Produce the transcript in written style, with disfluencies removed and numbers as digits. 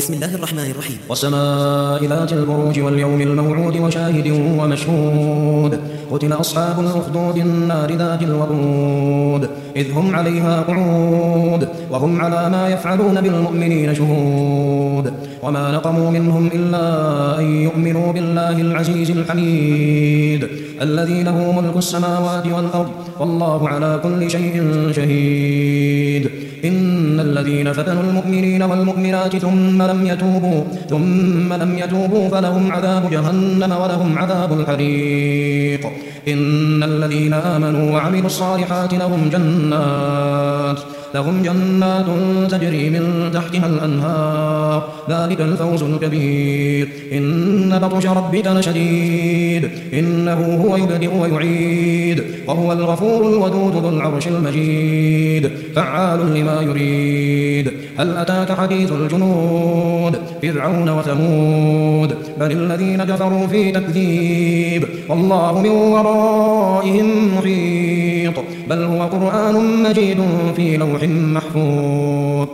بسم الله الرحمن الرحيم. والسماء ذات البروج واليوم الموعود وشاهد ومشهود. قتل أصحاب الأخدود النار ذات الوقود إذ هم عليها قعود وهم على ما يفعلون بالمؤمنين شهود. وما نقموا منهم إلا أن يؤمنوا بالله العزيز الحميد الذي له ملك السماوات والأرض والله على كل شيء شهيد. إن الذين فتنوا المؤمنين والمؤمنات ثم لم يتوبوا فلهم عذاب جهنم ولهم عذاب الحريق. إن الذين آمنوا وعملوا الصالحات لهم جنات تجري من تحتها الأنهار ذلك الفوز الكبير. إن بطش ربك لشديد إنه هو يبدئ ويعيد وهو الغفور الودود ذو العرش المجيد فعال لما يريد. هل أتاك حديث الجنود فرعون وثمود بل الذين كفروا في تكذيب والله من ورائهم محيط بل هو قرآن مجيد في لوح محفوظ.